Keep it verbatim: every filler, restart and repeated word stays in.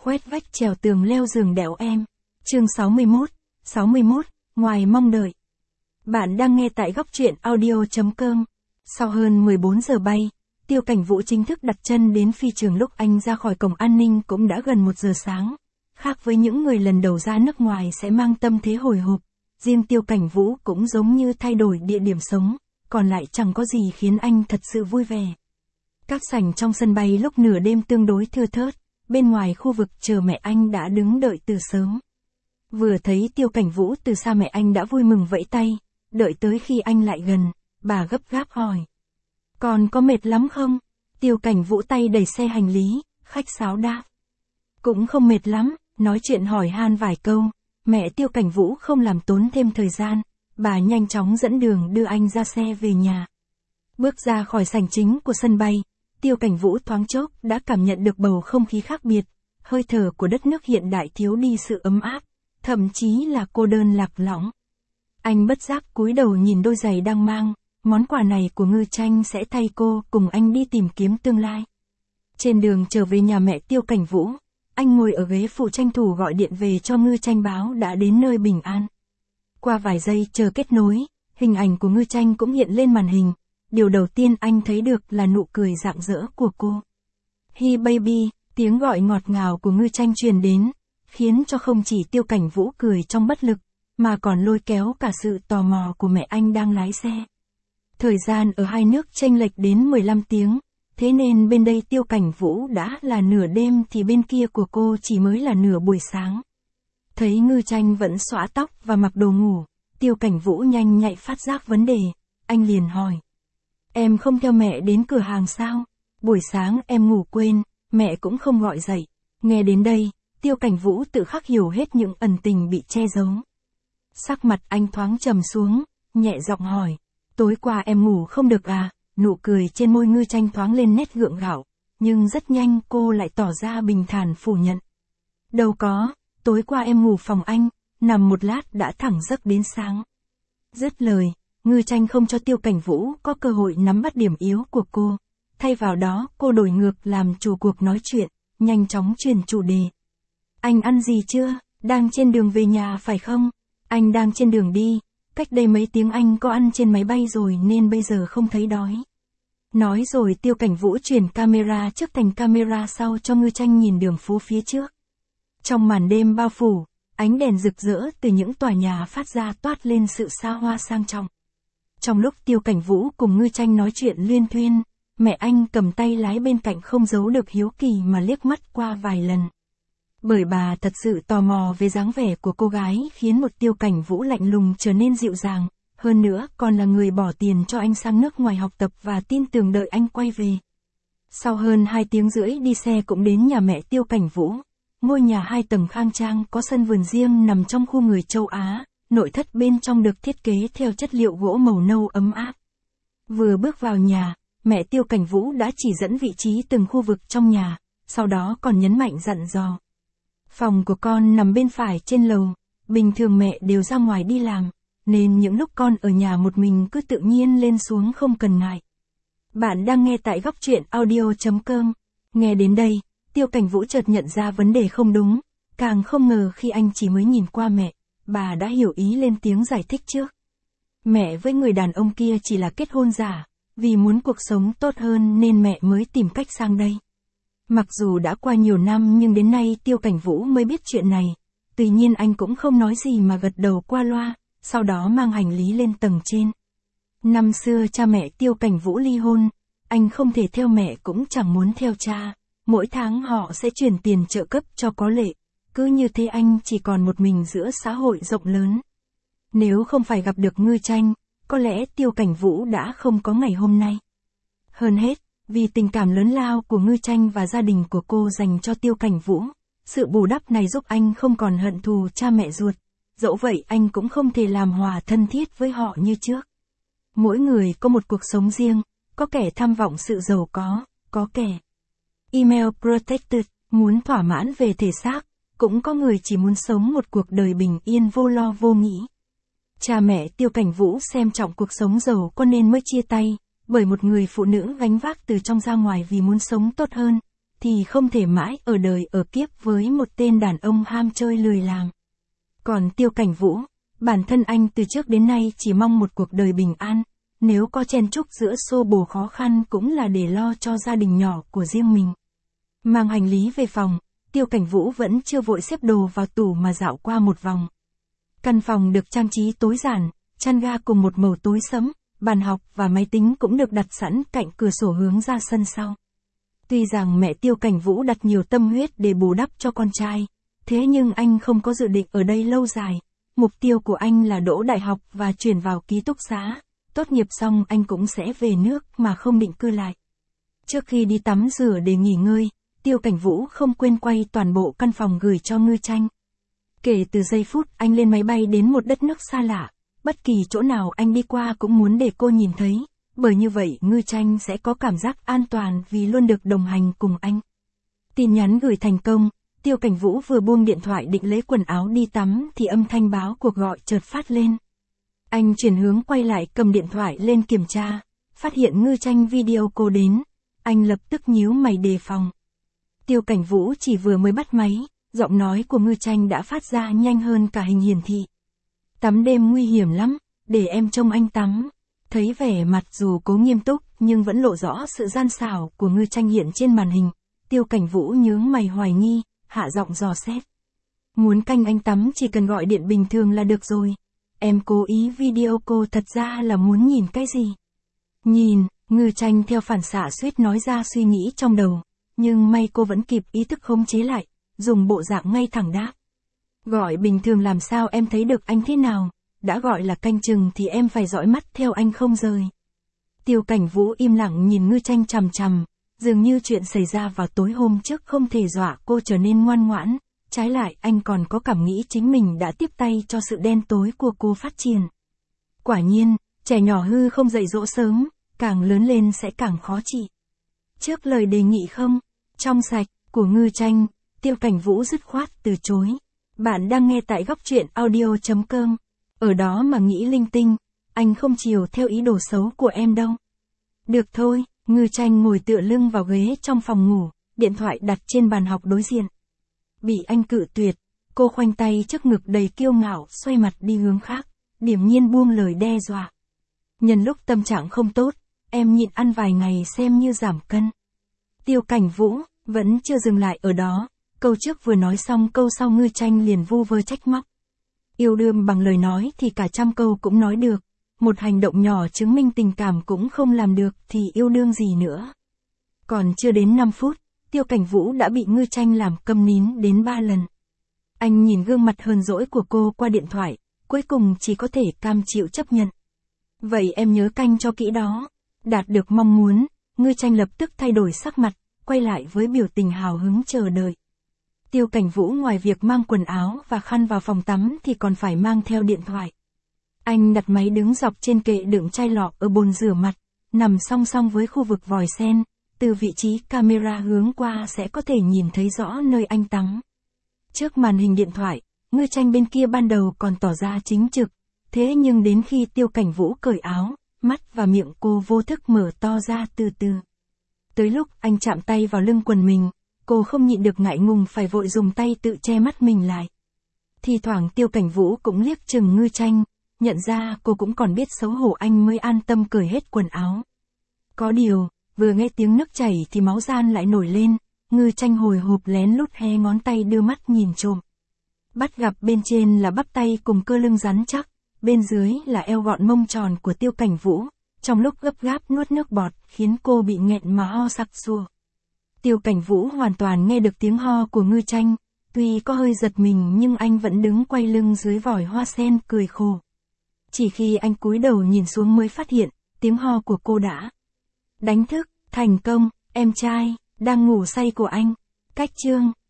khoét vách trèo tường leo giường đẽo em. Chương sáu mươi mốt, sáu mươi mốt, ngoài mong đợi. Bạn đang nghe tại góc truyện audio chấm com. Sau hơn mười bốn giờ bay, Tiêu Cảnh Vũ chính thức đặt chân đến phi trường lúc anh ra khỏi cổng an ninh cũng đã gần một giờ sáng. Khác với những người lần đầu ra nước ngoài sẽ mang tâm thế hồi hộp, riêng Tiêu Cảnh Vũ cũng giống như thay đổi địa điểm sống, còn lại chẳng có gì khiến anh thật sự vui vẻ. Các sảnh trong sân bay lúc nửa đêm tương đối thưa thớt, bên ngoài khu vực chờ mẹ anh đã đứng đợi từ sớm. Vừa thấy Tiêu Cảnh Vũ từ xa mẹ anh đã vui mừng vẫy tay, đợi tới khi anh lại gần, bà gấp gáp hỏi. Còn có mệt lắm không? Tiêu Cảnh Vũ tay đẩy xe hành lý, khách sáo đáp. Cũng không mệt lắm, nói chuyện hỏi han vài câu, mẹ Tiêu Cảnh Vũ không làm tốn thêm thời gian, bà nhanh chóng dẫn đường đưa anh ra xe về nhà. Bước ra khỏi sảnh chính của sân bay, Tiêu Cảnh Vũ thoáng chốc đã cảm nhận được bầu không khí khác biệt, hơi thở của đất nước hiện đại thiếu đi sự ấm áp, thậm chí là cô đơn lạc lõng. Anh bất giác cúi đầu nhìn đôi giày đang mang, món quà này của Ngư Tranh sẽ thay cô cùng anh đi tìm kiếm tương lai. Trên đường trở về nhà mẹ Tiêu Cảnh Vũ, anh ngồi ở ghế phụ tranh thủ gọi điện về cho Ngư Tranh báo đã đến nơi bình an. Qua vài giây chờ kết nối, hình ảnh của Ngư Tranh cũng hiện lên màn hình. Điều đầu tiên anh thấy được là nụ cười rạng rỡ của cô. Hi baby, tiếng gọi ngọt ngào của Ngư Tranh truyền đến, khiến cho không chỉ Tiêu Cảnh Vũ cười trong bất lực, mà còn lôi kéo cả sự tò mò của mẹ anh đang lái xe. Thời gian ở hai nước chênh lệch đến mười lăm tiếng, thế nên bên đây Tiêu Cảnh Vũ đã là nửa đêm thì bên kia của cô chỉ mới là nửa buổi sáng. Thấy Ngư Tranh vẫn xõa tóc và mặc đồ ngủ, Tiêu Cảnh Vũ nhanh nhạy phát giác vấn đề, anh liền hỏi. Em không theo mẹ đến cửa hàng sao? Buổi sáng em ngủ quên, mẹ cũng không gọi dậy. Nghe đến đây, Tiêu Cảnh Vũ tự khắc hiểu hết những ẩn tình bị che giấu. Sắc mặt anh thoáng trầm xuống, nhẹ giọng hỏi. Tối qua em ngủ không được à? Nụ cười trên môi Ngư Tranh thoáng lên nét gượng gạo, nhưng rất nhanh cô lại tỏ ra bình thản phủ nhận. Đâu có, tối qua em ngủ phòng anh, nằm một lát đã thẳng giấc đến sáng. Dứt lời, Ngư Tranh không cho Tiêu Cảnh Vũ có cơ hội nắm bắt điểm yếu của cô. Thay vào đó, cô đổi ngược làm chủ cuộc nói chuyện, nhanh chóng chuyển chủ đề. Anh ăn gì chưa? Đang trên đường về nhà phải không? Anh đang trên đường đi, cách đây mấy tiếng anh có ăn trên máy bay rồi nên bây giờ không thấy đói. Nói rồi Tiêu Cảnh Vũ chuyển camera trước thành camera sau cho Ngư Tranh nhìn đường phố phía trước. Trong màn đêm bao phủ, ánh đèn rực rỡ từ những tòa nhà phát ra toát lên sự xa hoa sang trọng. Trong lúc Tiêu Cảnh Vũ cùng Ngư Tranh nói chuyện luyên thuyên, mẹ anh cầm tay lái bên cạnh không giấu được hiếu kỳ mà liếc mắt qua vài lần. Bởi bà thật sự tò mò về dáng vẻ của cô gái khiến một Tiêu Cảnh Vũ lạnh lùng trở nên dịu dàng, hơn nữa còn là người bỏ tiền cho anh sang nước ngoài học tập và tin tưởng đợi anh quay về. Sau hơn hai tiếng rưỡi đi xe cũng đến nhà mẹ Tiêu Cảnh Vũ, ngôi nhà hai tầng khang trang có sân vườn riêng nằm trong khu người châu Á. Nội thất bên trong được thiết kế theo chất liệu gỗ màu nâu ấm áp. Vừa bước vào nhà, mẹ Tiêu Cảnh Vũ đã chỉ dẫn vị trí từng khu vực trong nhà, sau đó còn nhấn mạnh dặn dò. Phòng của con nằm bên phải trên lầu, bình thường mẹ đều ra ngoài đi làm, nên những lúc con ở nhà một mình cứ tự nhiên lên xuống không cần ngại. Bạn đang nghe tại góc truyện audio chấm com. Nghe đến đây, Tiêu Cảnh Vũ chợt nhận ra vấn đề không đúng, càng không ngờ khi anh chỉ mới nhìn qua mẹ. Bà đã hiểu ý lên tiếng giải thích trước. Mẹ với người đàn ông kia chỉ là kết hôn giả, vì muốn cuộc sống tốt hơn nên mẹ mới tìm cách sang đây. Mặc dù đã qua nhiều năm nhưng đến nay Tiêu Cảnh Vũ mới biết chuyện này, tuy nhiên anh cũng không nói gì mà gật đầu qua loa, sau đó mang hành lý lên tầng trên. Năm xưa cha mẹ Tiêu Cảnh Vũ ly hôn, anh không thể theo mẹ cũng chẳng muốn theo cha, mỗi tháng họ sẽ chuyển tiền trợ cấp cho có lệ. Cứ như thế anh chỉ còn một mình giữa xã hội rộng lớn. Nếu không phải gặp được Ngư Tranh, có lẽ Tiêu Cảnh Vũ đã không có ngày hôm nay. Hơn hết, vì tình cảm lớn lao của Ngư Tranh và gia đình của cô dành cho Tiêu Cảnh Vũ, sự bù đắp này giúp anh không còn hận thù cha mẹ ruột. Dẫu vậy anh cũng không thể làm hòa thân thiết với họ như trước. Mỗi người có một cuộc sống riêng, có kẻ tham vọng sự giàu có, có kẻ email protected, muốn thỏa mãn về thể xác. Cũng có người chỉ muốn sống một cuộc đời bình yên vô lo vô nghĩ. Cha mẹ Tiêu Cảnh Vũ xem trọng cuộc sống giàu có nên mới chia tay, bởi một người phụ nữ gánh vác từ trong ra ngoài vì muốn sống tốt hơn, thì không thể mãi ở đời ở kiếp với một tên đàn ông ham chơi lười làm. Còn Tiêu Cảnh Vũ, bản thân anh từ trước đến nay chỉ mong một cuộc đời bình an, nếu có chen chúc giữa xô bồ khó khăn cũng là để lo cho gia đình nhỏ của riêng mình. Mang hành lý về phòng, Tiêu Cảnh Vũ vẫn chưa vội xếp đồ vào tủ mà dạo qua một vòng. Căn phòng được trang trí tối giản, chăn ga cùng một màu tối sẫm, bàn học và máy tính cũng được đặt sẵn cạnh cửa sổ hướng ra sân sau. Tuy rằng mẹ Tiêu Cảnh Vũ đặt nhiều tâm huyết để bù đắp cho con trai, thế nhưng anh không có dự định ở đây lâu dài. Mục tiêu của anh là đỗ đại học và chuyển vào ký túc xá. Tốt nghiệp xong anh cũng sẽ về nước mà không định cư lại. Trước khi đi tắm rửa để nghỉ ngơi, Tiêu Cảnh Vũ không quên quay toàn bộ căn phòng gửi cho Ngư Tranh. Kể từ giây phút anh lên máy bay đến một đất nước xa lạ, bất kỳ chỗ nào anh đi qua cũng muốn để cô nhìn thấy, bởi như vậy Ngư Tranh sẽ có cảm giác an toàn vì luôn được đồng hành cùng anh. Tin nhắn gửi thành công, Tiêu Cảnh Vũ vừa buông điện thoại định lấy quần áo đi tắm thì âm thanh báo cuộc gọi chợt phát lên. Anh chuyển hướng quay lại cầm điện thoại lên kiểm tra, phát hiện Ngư Tranh video call đến, anh lập tức nhíu mày đề phòng. Tiêu Cảnh Vũ chỉ vừa mới bắt máy, giọng nói của Ngư Tranh đã phát ra nhanh hơn cả hình hiển thị. Tắm đêm nguy hiểm lắm, để em trông anh tắm. Thấy vẻ mặt dù cố nghiêm túc nhưng vẫn lộ rõ sự gian xảo của Ngư Tranh hiện trên màn hình, Tiêu Cảnh Vũ nhướng mày hoài nghi, hạ giọng dò xét. Muốn canh anh tắm chỉ cần gọi điện bình thường là được rồi. Em cố ý video call thật ra là muốn nhìn cái gì? Nhìn, Ngư Tranh theo phản xạ suýt nói ra suy nghĩ trong đầu, nhưng may cô vẫn kịp ý thức khống chế lại, dùng bộ dạng ngay thẳng đáp. Gọi bình thường làm sao em thấy được anh thế nào, đã gọi là canh chừng thì em phải dõi mắt theo anh không rời. Tiêu Cảnh Vũ im lặng nhìn Ngư Tranh chằm chằm, dường như chuyện xảy ra vào tối hôm trước không thể dọa cô trở nên ngoan ngoãn, trái lại anh còn có cảm nghĩ chính mình đã tiếp tay cho sự đen tối của cô phát triển. Quả nhiên, trẻ nhỏ hư không dạy dỗ sớm, càng lớn lên sẽ càng khó trị. Trước lời đề nghị không, trong sạch, của Ngư Tranh, Tiêu Cảnh Vũ dứt khoát từ chối. Bạn đang nghe tại góc truyện audio chấm com, ở đó mà nghĩ linh tinh, anh không chiều theo ý đồ xấu của em đâu. Được thôi, Ngư Tranh ngồi tựa lưng vào ghế trong phòng ngủ, điện thoại đặt trên bàn học đối diện. Bị anh cự tuyệt, cô khoanh tay trước ngực đầy kiêu ngạo xoay mặt đi hướng khác, điềm nhiên buông lời đe dọa. Nhân lúc tâm trạng không tốt, em nhịn ăn vài ngày xem như giảm cân. Tiêu Cảnh Vũ, vẫn chưa dừng lại ở đó, câu trước vừa nói xong câu sau Ngư Tranh liền vu vơ trách móc. Yêu đương bằng lời nói thì cả trăm câu cũng nói được, một hành động nhỏ chứng minh tình cảm cũng không làm được thì yêu đương gì nữa. Còn chưa đến năm phút, Tiêu Cảnh Vũ đã bị Ngư Tranh làm câm nín đến ba lần. Anh nhìn gương mặt hờn dỗi của cô qua điện thoại, cuối cùng chỉ có thể cam chịu chấp nhận. Vậy em nhớ canh cho kỹ đó. Đạt được mong muốn, Ngư Tranh lập tức thay đổi sắc mặt, quay lại với biểu tình hào hứng chờ đợi. Tiêu Cảnh Vũ ngoài việc mang quần áo và khăn vào phòng tắm thì còn phải mang theo điện thoại. Anh đặt máy đứng dọc trên kệ đựng chai lọ ở bồn rửa mặt, nằm song song với khu vực vòi sen, từ vị trí camera hướng qua sẽ có thể nhìn thấy rõ nơi anh tắm. Trước màn hình điện thoại, Ngư Tranh bên kia ban đầu còn tỏ ra chính trực, thế nhưng đến khi Tiêu Cảnh Vũ cởi áo, mắt và miệng cô vô thức mở to ra từ từ. Tới lúc anh chạm tay vào lưng quần mình, cô không nhịn được ngại ngùng phải vội dùng tay tự che mắt mình lại. Thì thoảng Tiêu Cảnh Vũ cũng liếc chừng Ngư Tranh, nhận ra cô cũng còn biết xấu hổ anh mới an tâm cởi hết quần áo. Có điều, vừa nghe tiếng nước chảy thì máu gian lại nổi lên, Ngư Tranh hồi hộp lén lút hé ngón tay đưa mắt nhìn trộm. Bắt gặp bên trên là bắp tay cùng cơ lưng rắn chắc, bên dưới là eo gọn mông tròn của Tiêu Cảnh Vũ, trong lúc gấp gáp nuốt nước bọt khiến cô bị nghẹn mà ho sặc sụa. Tiêu Cảnh Vũ hoàn toàn nghe được tiếng ho của Ngư Tranh, tuy có hơi giật mình nhưng anh vẫn đứng quay lưng dưới vòi hoa sen cười khổ. Chỉ khi anh cúi đầu nhìn xuống mới phát hiện, tiếng ho của cô đã đánh thức, thành công, em trai, đang ngủ say của anh. Cách chương